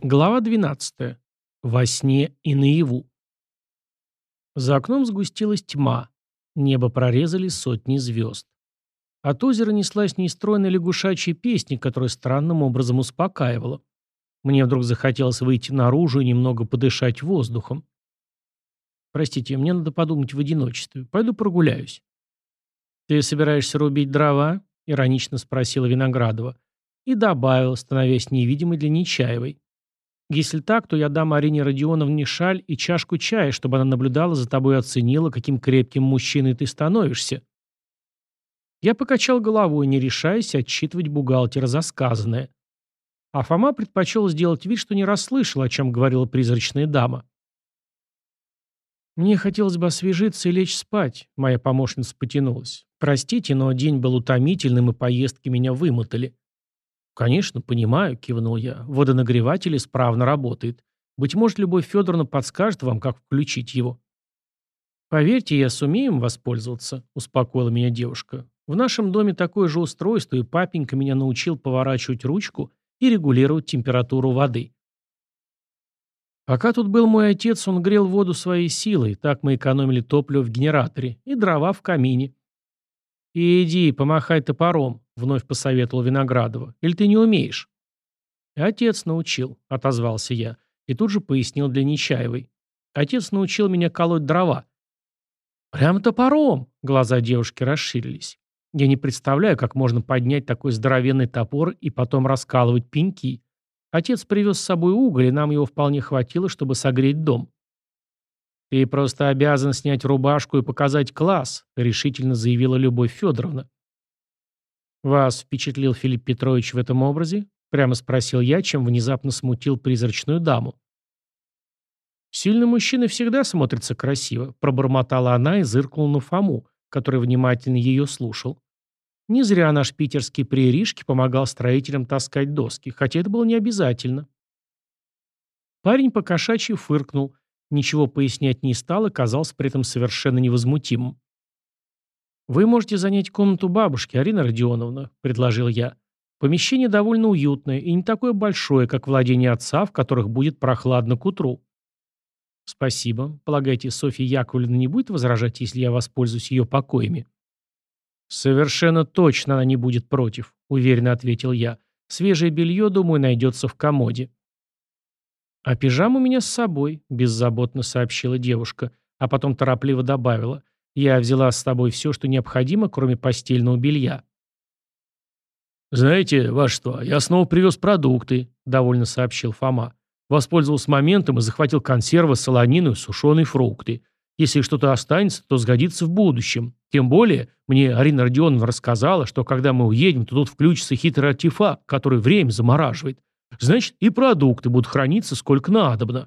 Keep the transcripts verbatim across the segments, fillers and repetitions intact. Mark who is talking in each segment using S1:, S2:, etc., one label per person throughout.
S1: Глава двенадцатая. Во сне и наяву. За окном сгустилась тьма. Небо прорезали сотни звезд. От озера неслась нестройная лягушачья песня, которая странным образом успокаивала. Мне вдруг захотелось выйти наружу и немного подышать воздухом. «Простите, мне надо подумать в одиночестве. Пойду прогуляюсь». «Ты собираешься рубить дрова?» — иронично спросила Виноградова. И добавил, становясь невидимой для Нечаевой. «Если так, то я дам Арине Родионовне шаль и чашку чая, чтобы она наблюдала за тобой и оценила, каким крепким мужчиной ты становишься». Я покачал головой, не решаясь отчитывать бухгалтера за сказанное. А Фома предпочел сделать вид, что не расслышал, о чем говорила призрачная дама. «Мне хотелось бы освежиться и лечь спать», — моя помощница потянулась. «Простите, но день был утомительным, и поездки меня вымотали». «Конечно, понимаю», — кивнул я. «Водонагреватель исправно работает. Быть может, Любовь Федоровна подскажет вам, как включить его». «Поверьте, я сумею им воспользоваться», — успокоила меня девушка. «В нашем доме такое же устройство, и папенька меня научил поворачивать ручку и регулировать температуру воды». Пока тут был мой отец, он грел воду своей силой, так мы экономили топливо в генераторе и дрова в камине. «Иди, помахай топором», — вновь посоветовал Виноградова. «Или ты не умеешь?» «Отец научил», — отозвался я, и тут же пояснил для Нечаевой. «Отец научил меня колоть дрова». «Прямо топором!» — глаза девушки расширились. «Я не представляю, как можно поднять такой здоровенный топор и потом раскалывать пеньки. Отец привез с собой уголь, и нам его вполне хватило, чтобы согреть дом». «Ты просто обязан снять рубашку и показать класс», — решительно заявила Любовь Федоровна. «Вас впечатлил Филипп Петрович в этом образе?» — прямо спросил я, чем внезапно смутил призрачную даму. «Сильный мужчина всегда смотрится красиво», — пробормотала она и зыркнула на Фому, который внимательно ее слушал. Не зря наш питерский прииришки помогал строителям таскать доски, хотя это было не обязательно. Парень покошачьи фыркнул, ничего пояснять не стал и казался при этом совершенно невозмутимым. «Вы можете занять комнату бабушки, Арина Родионовна», — предложил я. «Помещение довольно уютное и не такое большое, как владение отца, в которых будет прохладно к утру». «Спасибо. Полагаете, Софья Яковлевна не будет возражать, если я воспользуюсь ее покоями?» «Совершенно точно она не будет против», — уверенно ответил я. «Свежее белье, думаю, найдется в комоде». «А пижама у меня с собой», — беззаботно сообщила девушка, а потом торопливо добавила. «Я взяла с собой все, что необходимо, кроме постельного белья». «Знаете, вашество, я снова привез продукты», — довольно сообщил Фома. «Воспользовался моментом и захватил консервы, солонину и сушеные фрукты. Если что-то останется, то сгодится в будущем. Тем более, мне Арина Родионовна рассказала, что когда мы уедем, то тут включится хитрый артефакт, который время замораживает. Значит, и продукты будут храниться сколько надобно».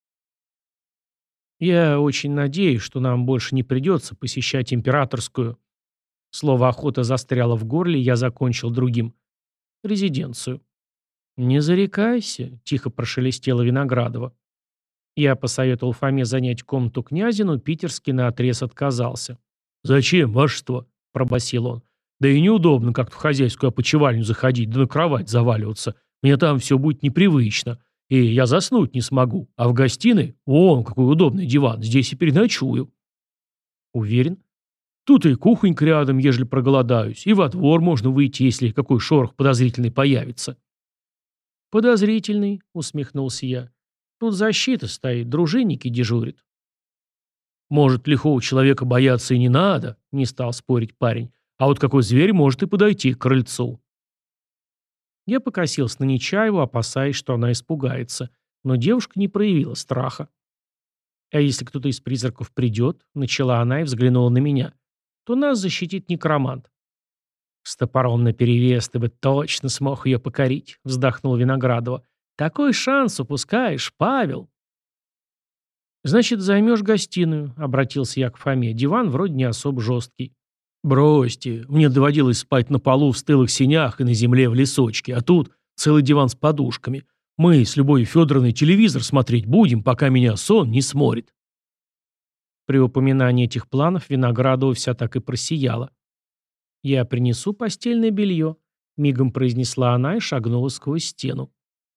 S1: «Я очень надеюсь, что нам больше не придется посещать императорскую...» Слово «охота» застряло в горле, и я закончил другим. «Резиденцию». «Не зарекайся», — тихо прошелестела Виноградова. Я посоветовал Фоме занять комнату князя, но питерский наотрез отказался. «Зачем, вашество?» — пробасил он. «Да и неудобно как-то в хозяйскую опочивальню заходить, да на кровать заваливаться. Мне там все будет непривычно, и я заснуть не смогу. А в гостиной, вон, какой удобный диван, здесь и переночую». «Уверен?» «Тут и кухонька рядом, ежели проголодаюсь, и во двор можно выйти, если какой шорох подозрительный появится». «Подозрительный», — усмехнулся я. «Тут защита стоит, дружинники дежурят». «Может, лихого человека бояться и не надо», — не стал спорить парень. «А вот какой зверь может и подойти к крыльцу». Я покосился на Нечаеву, опасаясь, что она испугается, но девушка не проявила страха. «А если кто-то из призраков придет», — начала она и взглянула на меня, — «то нас защитит некромант». «С топором наперевес ты бы точно смог ее покорить», — вздохнул Виноградова. «Такой шанс упускаешь, Павел». «Значит, займешь гостиную», — обратился я к Фоме. «Диван вроде не особо жесткий». «Бросьте, мне доводилось спать на полу в стылых сенях и на земле в лесочке, а тут целый диван с подушками. Мы с Любовью Федоровной телевизор смотреть будем, пока меня сон не сморит». При упоминании этих планов Виноградова вся так и просияла. «Я принесу постельное белье», — мигом произнесла она и шагнула сквозь стену.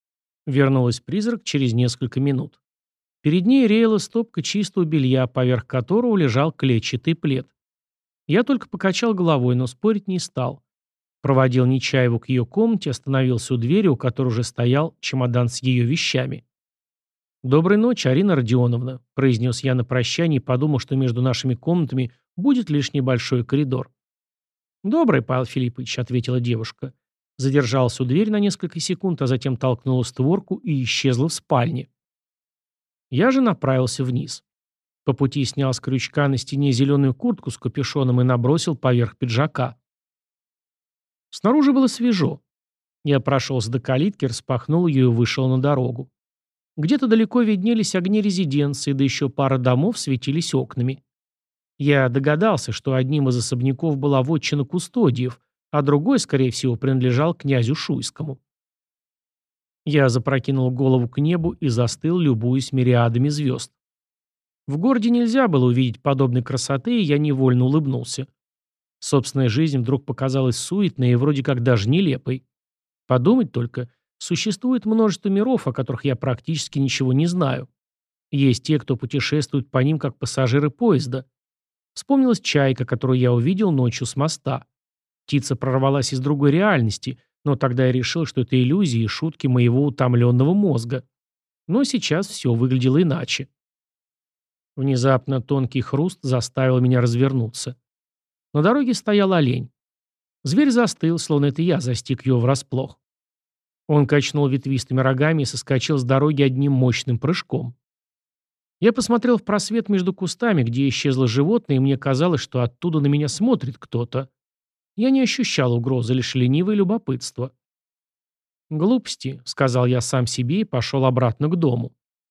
S1: Вернулась призрак через несколько минут. Перед ней реяла стопка чистого белья, поверх которого лежал клетчатый плед. Я только покачал головой, но спорить не стал. Проводил Нечаеву к ее комнате, остановился у двери, у которой уже стоял чемодан с ее вещами. «Доброй ночи, Арина Родионовна», — произнес я на прощание и подумал, что между нашими комнатами будет лишь небольшой коридор. «Добрый, Павел Филиппович», — ответила девушка. Задержалась у двери на несколько секунд, а затем толкнула створку и исчезла в спальне. Я же направился вниз. По пути снял с крючка на стене зеленую куртку с капюшоном и набросил поверх пиджака. Снаружи было свежо. Я прошелся до калитки, распахнул ее и вышел на дорогу. Где-то далеко виднелись огни резиденции, да еще пара домов светились окнами. Я догадался, что одним из особняков была вотчина Кустодиев, а другой, скорее всего, принадлежал князю Шуйскому. Я запрокинул голову к небу и застыл, любуясь мириадами звезд. В городе нельзя было увидеть подобной красоты, и я невольно улыбнулся. Собственная жизнь вдруг показалась суетной и вроде как даже нелепой. Подумать только, существует множество миров, о которых я практически ничего не знаю. Есть те, кто путешествует по ним как пассажиры поезда. Вспомнилась чайка, которую я увидел ночью с моста. Птица прорвалась из другой реальности, но тогда я решил, что это иллюзии и шутки моего утомленного мозга. Но сейчас все выглядело иначе. Внезапно тонкий хруст заставил меня развернуться. На дороге стоял олень. Зверь застыл, словно это я застиг его врасплох. Он качнул ветвистыми рогами и соскочил с дороги одним мощным прыжком. Я посмотрел в просвет между кустами, где исчезло животное, и мне казалось, что оттуда на меня смотрит кто-то. Я не ощущал угрозы, лишь ленивое любопытство. «Глупости», — сказал я сам себе и пошел обратно к дому.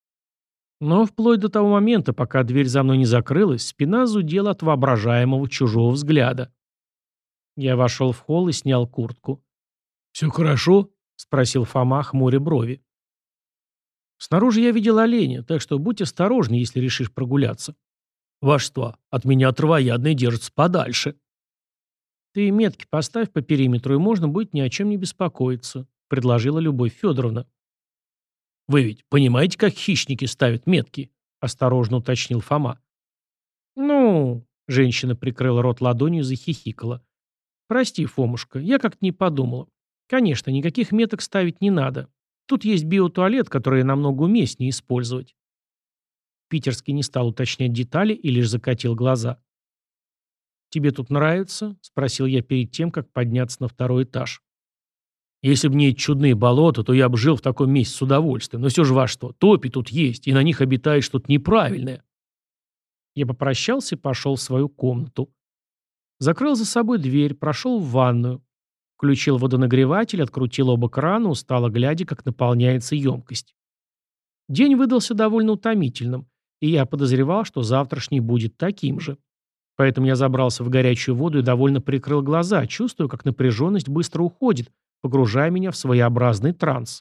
S1: Но вплоть до того момента, пока дверь за мной не закрылась, спина зудела от воображаемого чужого взгляда. Я вошел в холл и снял куртку. «Все хорошо?» — спросил Фома, хмуря брови. «Снаружи я видел оленя, так что будь осторожней, если решишь прогуляться». «Вашество, от меня травоядные держатся подальше». «Ты метки поставь по периметру, и можно будет ни о чем не беспокоиться», — предложила Любовь Федоровна. «Вы ведь понимаете, как хищники ставят метки?» — осторожно уточнил Фома. «Ну...» — женщина прикрыла рот ладонью и захихикала. «Прости, Фомушка, я как-то не подумала. Конечно, никаких меток ставить не надо. Тут есть биотуалет, который намного уместнее использовать». Питерский не стал уточнять детали и лишь закатил глаза. «Тебе тут нравится?» — спросил я перед тем, как подняться на второй этаж. «Если бы не эти чудные болота, то я бы жил в таком месте с удовольствием. Но все же вашество, топи тут есть, и на них обитает что-то неправильное». Я попрощался и пошел в свою комнату. Закрыл за собой дверь, прошел в ванную. Включил водонагреватель, открутил оба крана, устало глядя, как наполняется емкость. День выдался довольно утомительным, и я подозревал, что завтрашний будет таким же. Поэтому я забрался в горячую воду и довольно прикрыл глаза, чувствуя, как напряженность быстро уходит, погружая меня в своеобразный транс.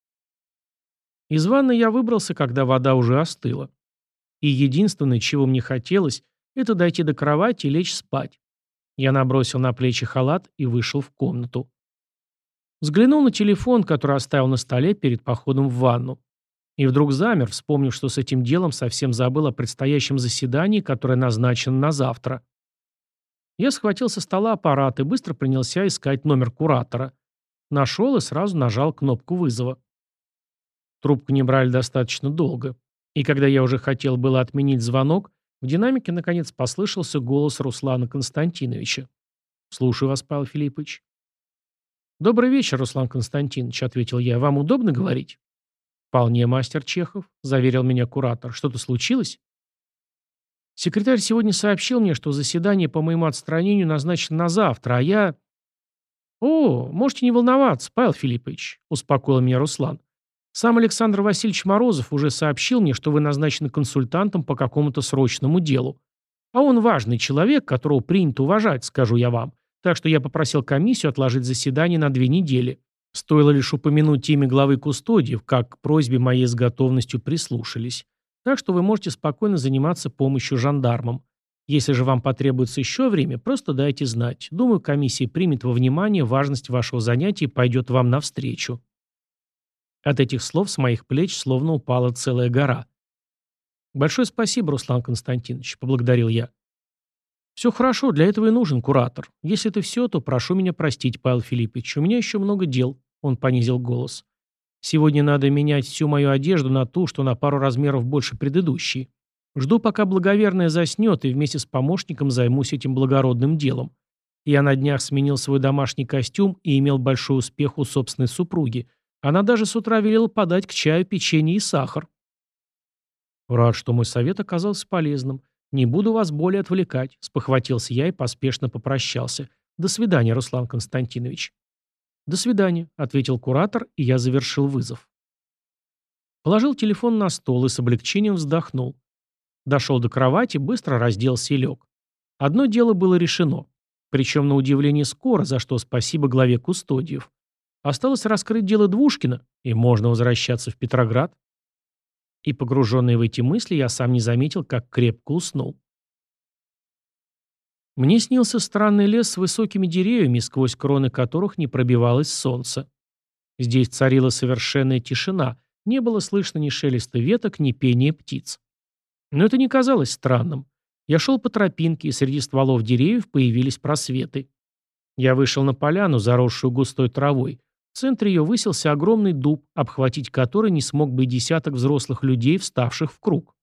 S1: Из ванны я выбрался, когда вода уже остыла. И единственное, чего мне хотелось, это дойти до кровати и лечь спать. Я набросил на плечи халат и вышел в комнату. Взглянул на телефон, который оставил на столе перед походом в ванну. И вдруг замер, вспомнив, что с этим делом совсем забыл о предстоящем заседании, которое назначено на завтра. Я схватил со стола аппарат и быстро принялся искать номер куратора. Нашел и сразу нажал кнопку вызова. Трубку не брали достаточно долго. И когда я уже хотел было отменить звонок, в динамике наконец послышался голос Руслана Константиновича. «Слушаю вас, Павел Филиппович». «Добрый вечер, Руслан Константинович», — ответил я. «Вам удобно говорить?» «Вполне, мастер Чехов», — заверил меня куратор. «Что-то случилось?» «Секретарь сегодня сообщил мне, что заседание по моему отстранению назначено на завтра, а я...» «О, можете не волноваться, Павел Филиппович», — успокоил меня Руслан. «Сам Александр Васильевич Морозов уже сообщил мне, что вы назначены консультантом по какому-то срочному делу. А он важный человек, которого принято уважать, скажу я вам. Так что я попросил комиссию отложить заседание на две недели. Стоило лишь упомянуть имя главы Кустодиев, как к просьбе моей с готовностью прислушались. Так что вы можете спокойно заниматься помощью жандармам. Если же вам потребуется еще время, просто дайте знать. Думаю, комиссия примет во внимание важность вашего занятия и пойдет вам навстречу». От этих слов с моих плеч словно упала целая гора. «Большое спасибо, Руслан Константинович», — поблагодарил я. «Все хорошо, для этого и нужен куратор. Если это все, то прошу меня простить, Павел Филиппович. У меня еще много дел», — он понизил голос. «Сегодня надо менять всю мою одежду на ту, что на пару размеров больше предыдущей. Жду, пока благоверная заснет, и вместе с помощником займусь этим благородным делом. Я на днях сменил свой домашний костюм и имел большой успех у собственной супруги. Она даже с утра велела подать к чаю печенье и сахар». «Рад, что мой совет оказался полезным. Не буду вас более отвлекать», — спохватился я и поспешно попрощался. «До свидания, Руслан Константинович». «До свидания», — ответил куратор, и я завершил вызов. Положил телефон на стол и с облегчением вздохнул. Дошел до кровати, быстро разделся и лег. Одно дело было решено. Причем на удивление скоро, за что спасибо главе кустодиев. Осталось раскрыть дело Двушкина, и можно возвращаться в Петроград. И погруженный в эти мысли, я сам не заметил, как крепко уснул. Мне снился странный лес с высокими деревьями, сквозь кроны которых не пробивалось солнце. Здесь царила совершенная тишина, не было слышно ни шелеста веток, ни пения птиц. Но это не казалось странным. Я шел по тропинке, и среди стволов деревьев появились просветы. Я вышел на поляну, заросшую густой травой. В центре ее высился огромный дуб, обхватить который не смог бы и десяток взрослых людей, вставших в круг.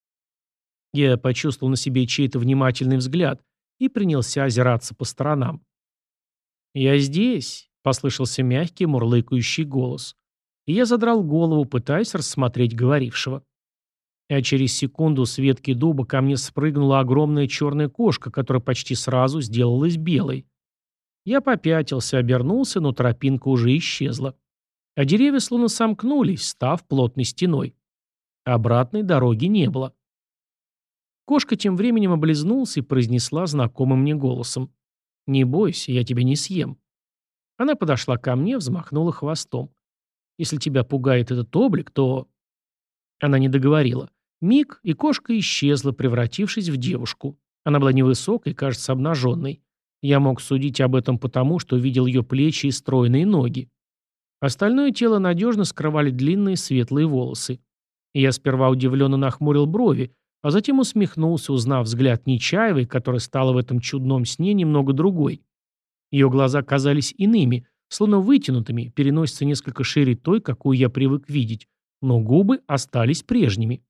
S1: Я почувствовал на себе чей-то внимательный взгляд и принялся озираться по сторонам. «Я здесь», — послышался мягкий, мурлыкающий голос. И я задрал голову, пытаясь рассмотреть говорившего. А через секунду с ветки дуба ко мне спрыгнула огромная черная кошка, которая почти сразу сделалась белой. Я попятился, обернулся, но тропинка уже исчезла. А деревья словно сомкнулись, став плотной стеной. Обратной дороги не было. Кошка тем временем облизнулась и произнесла знакомым мне голосом: «Не бойся, я тебя не съем». Она подошла ко мне, взмахнула хвостом. «Если тебя пугает этот облик, то...» Она не договорила. Миг, и кошка исчезла, превратившись в девушку. Она была невысокой, кажется, обнаженной. Я мог судить об этом потому, что видел ее плечи и стройные ноги. Остальное тело надежно скрывали длинные светлые волосы. И я сперва удивленно нахмурил брови, а затем усмехнулся, узнав взгляд Нечаевой, которая стала в этом чудном сне немного другой. Ее глаза казались иными, словно вытянутыми, переносятся несколько шире той, какую я привык видеть, но губы остались прежними.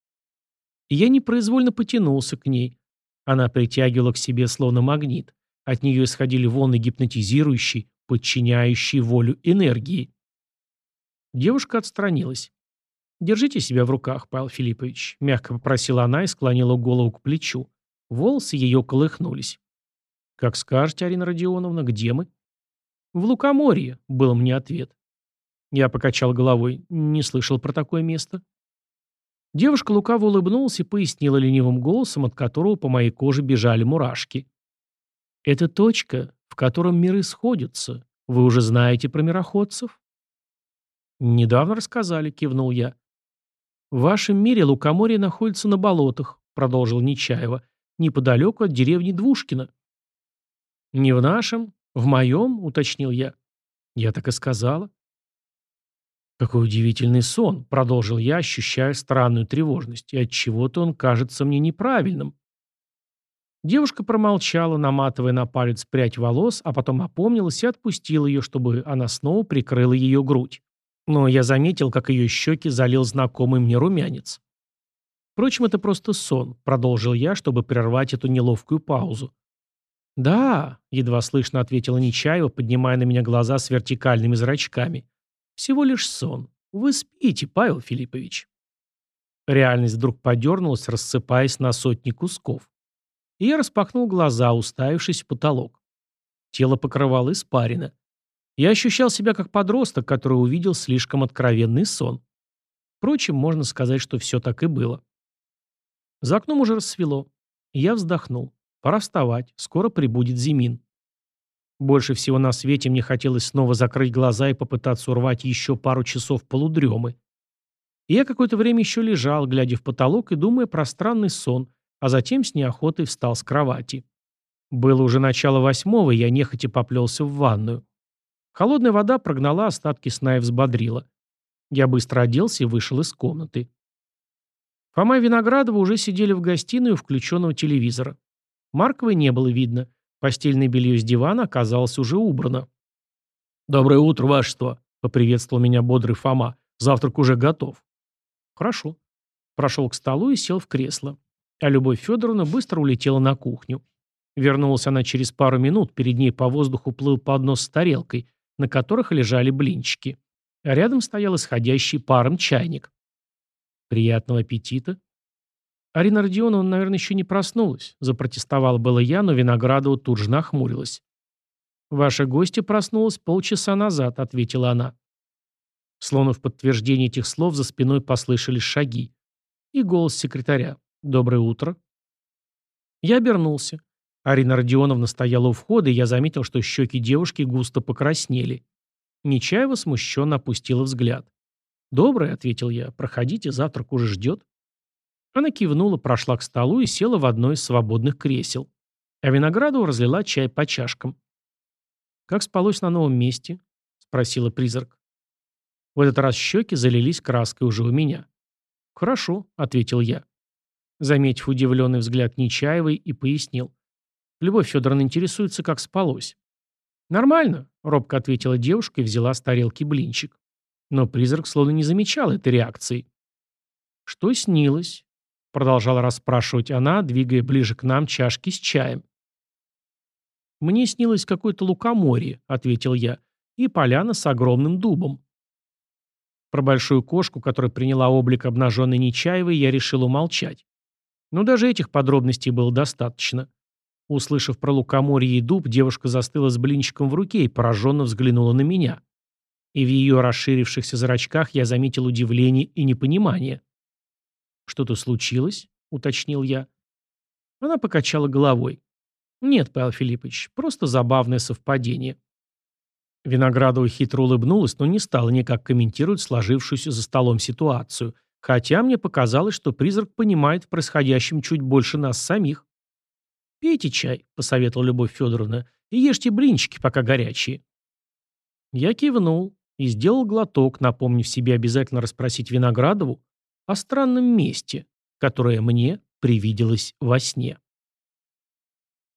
S1: И я непроизвольно потянулся к ней. Она притягивала к себе словно магнит. От нее исходили волны гипнотизирующей, подчиняющей волю энергии. Девушка отстранилась. «Держите себя в руках, Павел Филиппович», — мягко попросила она и склонила голову к плечу. Волосы ее колыхнулись. «Как скажете, Арина Родионовна, где мы?» «В Лукоморье», — был мне ответ. Я покачал головой. Не слышал про такое место. Девушка лукаво улыбнулась и пояснила ленивым голосом, от которого по моей коже бежали мурашки. «Это точка, в котором миры сходятся. Вы уже знаете про мироходцев?» «Недавно рассказали», — кивнул я. «В вашем мире Лукоморье находится на болотах», — продолжил Нечаева, «неподалеку от деревни Двушкина». «Не в нашем, в моем», — уточнил я. «Я так и сказала». «Какой удивительный сон», — продолжил я, ощущая странную тревожность, и отчего-то он кажется мне неправильным. Девушка промолчала, наматывая на палец прядь волос, а потом опомнилась и отпустила ее, чтобы она снова прикрыла ее грудь. Но я заметил, как ее щеки залил знакомый мне румянец. «Впрочем, это просто сон», — продолжил я, чтобы прервать эту неловкую паузу. «Да», — едва слышно ответила Нечаева, поднимая на меня глаза с вертикальными зрачками. «Всего лишь сон. Вы спите, Павел Филиппович». Реальность вдруг подернулась, рассыпаясь на сотни кусков. И я распахнул глаза, уставившись в потолок. Тело покрывало испарина. Я ощущал себя как подросток, который увидел слишком откровенный сон. Впрочем, можно сказать, что все так и было. За окном уже рассвело. Я вздохнул. Пора вставать, скоро прибудет Зимин. Больше всего на свете мне хотелось снова закрыть глаза и попытаться урвать еще пару часов полудремы. И я какое-то время еще лежал, глядя в потолок и думая про странный сон, а затем с неохотой встал с кровати. Было уже начало восьмого, и я нехотя поплелся в ванную. Холодная вода прогнала остатки сна и взбодрила. Я быстро оделся и вышел из комнаты. Фома и Виноградова уже сидели в гостиной у включенного телевизора. Марковой не было видно. Постельное белье с дивана оказалось уже убрано. «Доброе утро, вашество!» — поприветствовал меня бодрый Фома. «Завтрак уже готов». «Хорошо». Прошел к столу и сел в кресло. А Любовь Федоровна быстро улетела на кухню. Вернулась она через пару минут, перед ней по воздуху плыл поднос с тарелкой, на которых лежали блинчики. А рядом стоял исходящий паром чайник. «Приятного аппетита!» Арина Родионовна, наверное, еще не проснулась. Запротестовала было я, но Виноградова тут же нахмурилась. «Ваша гостья проснулась полчаса назад», — ответила она. Словно в подтверждение этих слов за спиной послышались шаги. И голос секретаря. «Доброе утро». Я обернулся. Арина Родионовна стояла у входа, и я заметил, что щеки девушки густо покраснели. Нечаева смущенно опустила взгляд. «Доброе», — ответил я. «Проходите, завтрак уже ждет». Она кивнула, прошла к столу и села в одно из свободных кресел. А Виноградова разлила чай по чашкам. «Как спалось на новом месте?» — спросила призрак. В этот раз щеки залились краской уже у меня. «Хорошо», — ответил я. Заметив удивленный взгляд Нечаевой, и пояснил. «Любовь Федоровна интересуется, как спалось». «Нормально», — робко ответила девушка и взяла с тарелки блинчик. Но призрак словно не замечал этой реакции. «Что снилось?» — продолжала расспрашивать она, двигая ближе к нам чашки с чаем. «Мне снилось какое-то лукоморье», — ответил я, — «и поляна с огромным дубом». Про большую кошку, которая приняла облик обнаженной Нечаевой, я решил умолчать. Но даже этих подробностей было достаточно. Услышав про лукоморье и дуб, девушка застыла с блинчиком в руке и пораженно взглянула на меня. И в ее расширившихся зрачках я заметил удивление и непонимание. «Что-то случилось?» — уточнил я. Она покачала головой. «Нет, Павел Филиппович, просто забавное совпадение». Виноградова хитро улыбнулась, но не стала никак комментировать сложившуюся за столом ситуацию, хотя мне показалось, что призрак понимает в происходящем чуть больше нас самих. «Пейте чай», — посоветовала Любовь Федоровна, — «и ешьте блинчики, пока горячие». Я кивнул и сделал глоток, напомнив себе обязательно расспросить Виноградову о странном месте, которое мне привиделось во сне.